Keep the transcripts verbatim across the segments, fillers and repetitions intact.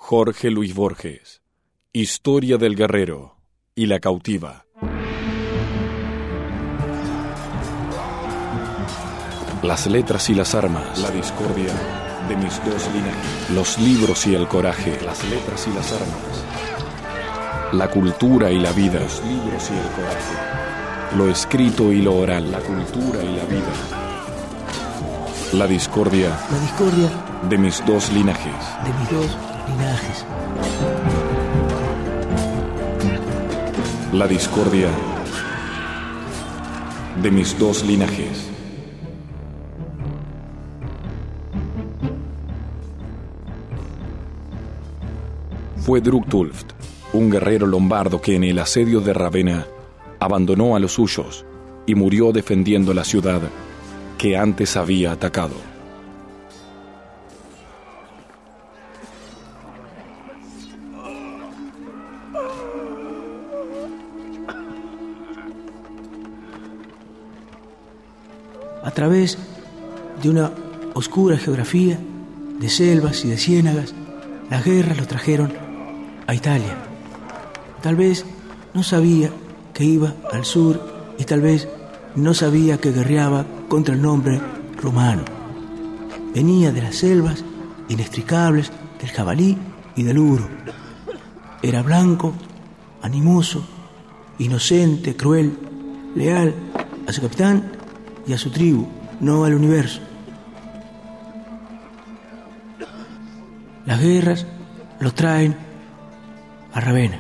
Jorge Luis Borges. Historia del guerrero y la cautiva. Las letras y las armas. La discordia de mis dos linajes. Los libros y el coraje. Las letras y las armas. La cultura y la vida. Los libros y el coraje. Lo escrito y lo oral. La cultura y la vida. La discordia. La discordia de mis dos linajes. De mis dos linajes. La discordia de mis dos linajes. Fue Drugtulft, un guerrero lombardo que en el asedio de Ravenna abandonó a los suyos y murió defendiendo la ciudad que antes había atacado. A través de una oscura geografía de selvas y de ciénagas, las guerras lo trajeron a Italia. Tal vez no sabía que iba al sur y tal vez no sabía que guerreaba contra el nombre romano. Venía de las selvas inextricables del jabalí y del uro. Era blanco, animoso, inocente, cruel, leal a su capitán y a su tribu, no al universo. Las guerras lo traen a Ravenna.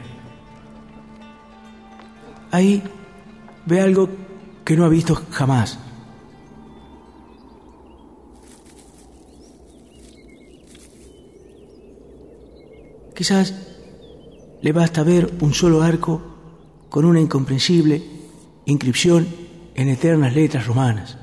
Ahí ve algo que no ha visto jamás. Quizás le basta ver un solo arco con una incomprensible inscripción en eternas letras romanas.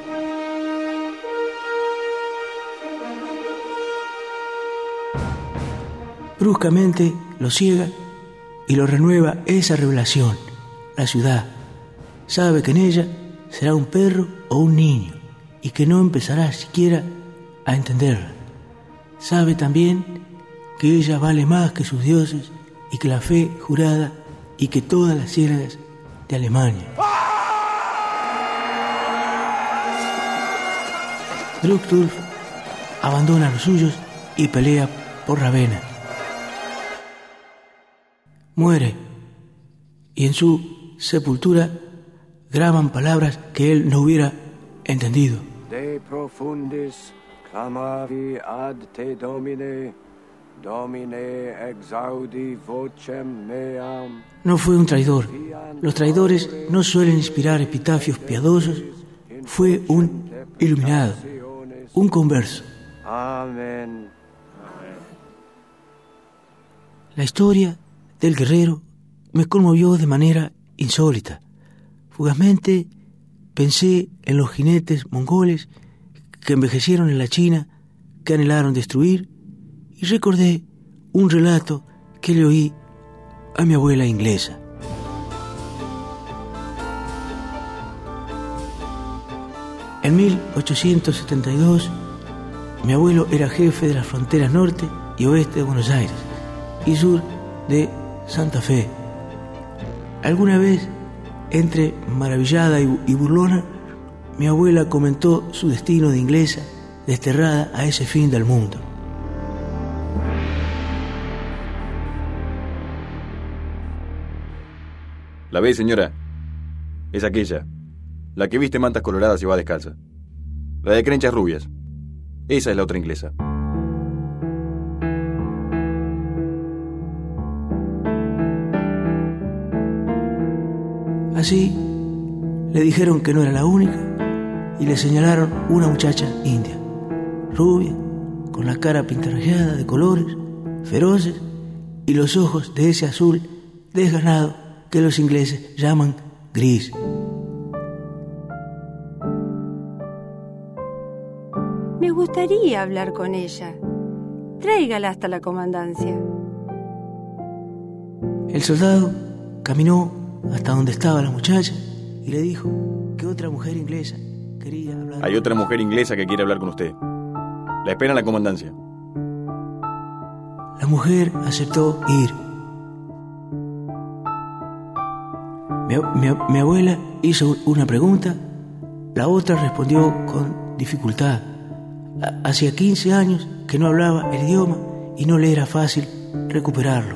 Bruscamente lo ciega y lo renueva esa revelación. La ciudad sabe que en ella será un perro o un niño y que no empezará siquiera a entenderla. Sabe también que ella vale más que sus dioses y que la fe jurada y que todas las ciénagas de Alemania. Drugtulft abandona a los suyos y pelea por Ravenna. Muere y en su sepultura graban palabras que él no hubiera entendido. De profundis clamavi ad te domine, domine exaudi vocem meam. No fue un traidor. Los traidores no suelen inspirar epitafios piadosos. Fue un iluminado, un converso. Amén. La historia del guerrero me conmovió de manera insólita. Fugazmente pensé en los jinetes mongoles que envejecieron en la China, que anhelaron destruir, y recordé un relato que le oí a mi abuela inglesa. En mil ochocientos setenta y dos, mi abuelo era jefe de las fronteras norte y oeste de Buenos Aires y sur de Santa Fe. Alguna vez, entre maravillada y burlona, mi abuela comentó su destino de inglesa desterrada a ese fin del mundo. ¿La ve, señora? Es aquella, la que viste mantas coloradas y va descalza. La de crenchas rubias. Esa es la otra inglesa. Así, le dijeron que no era la única y le señalaron una muchacha india, rubia, con la cara pintarrajeada de colores, feroces y los ojos de ese azul desganado que los ingleses llaman gris. Me gustaría hablar con ella. Tráigala hasta la comandancia. El soldado caminó hasta donde estaba la muchacha y le dijo que otra mujer inglesa quería hablar. Hay otra mujer inglesa que quiere hablar con usted. La espera en la comandancia. La mujer aceptó ir. Mi, mi, mi abuela hizo una pregunta, la otra respondió con dificultad. Hacía quince años que no hablaba el idioma y no le era fácil recuperarlo.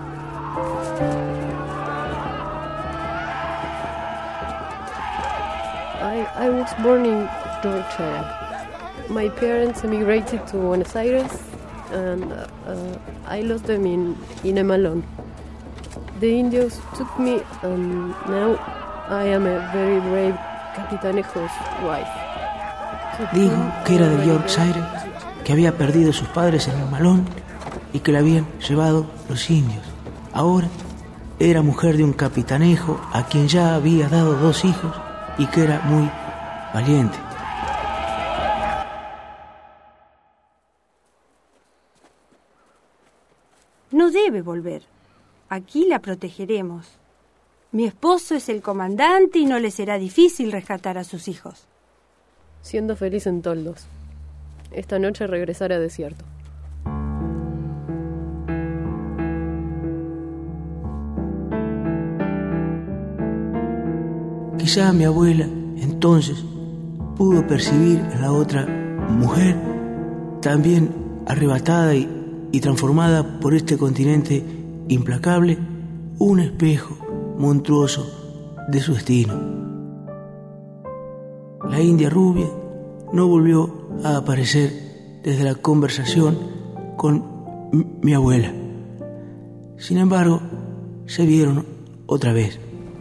I, I was born in Georgia. My parents emigrated to Buenos Aires and uh, I lost them in, in Emalón. The Indios took me and now I am a very brave capitanejo's wife. Dijo que era de Yorkshire, que había perdido a sus padres en el Malón y que la habían llevado los indios. Ahora era mujer de un capitanejo a quien ya había dado dos hijos y que era muy valiente. No debe volver. Aquí la protegeremos. Mi esposo es el comandante y no le será difícil rescatar a sus hijos. Siendo feliz en toldos. Esta noche regresaré a desierto. Quizá mi abuela entonces pudo percibir en la otra mujer, también arrebatada y, y transformada por este continente implacable, un espejo monstruoso de su destino. La india rubia no volvió a aparecer desde la conversación con m- mi abuela. Sin embargo, se vieron otra vez.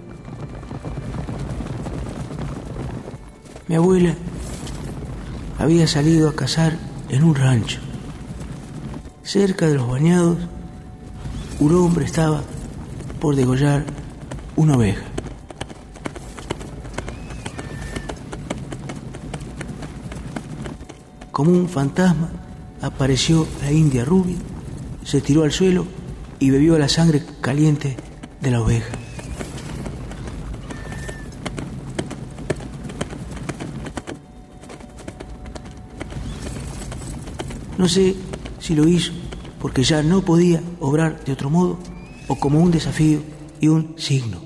Mi abuela había salido a cazar en un rancho. Cerca de los bañados, un hombre estaba por degollar una oveja. Como un fantasma apareció la india rubia, se tiró al suelo y bebió la sangre caliente de la oveja. No sé si lo hizo porque ya no podía obrar de otro modo o como un desafío y un signo.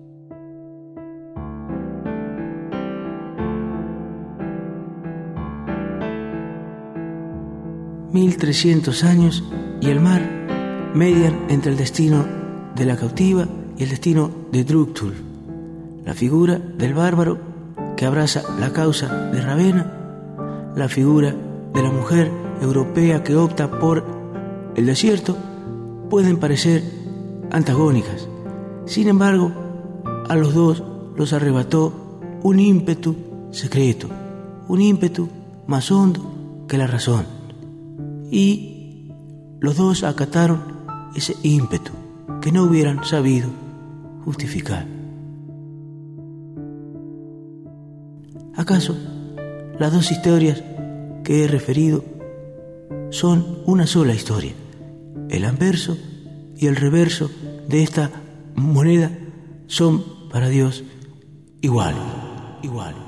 Mil trescientos años y el mar median entre el destino de la cautiva y el destino de Druktul, la figura del bárbaro que abraza la causa de Ravenna, la figura de la mujer europea que opta por el desierto, pueden parecer antagónicas. Sin embargo, a los dos los arrebató un ímpetu secreto, un ímpetu más hondo que la razón. Y los dos acataron ese ímpetu que no hubieran sabido justificar. ¿Acaso las dos historias que he referido son una sola historia? El anverso y el reverso de esta moneda son para Dios iguales, iguales.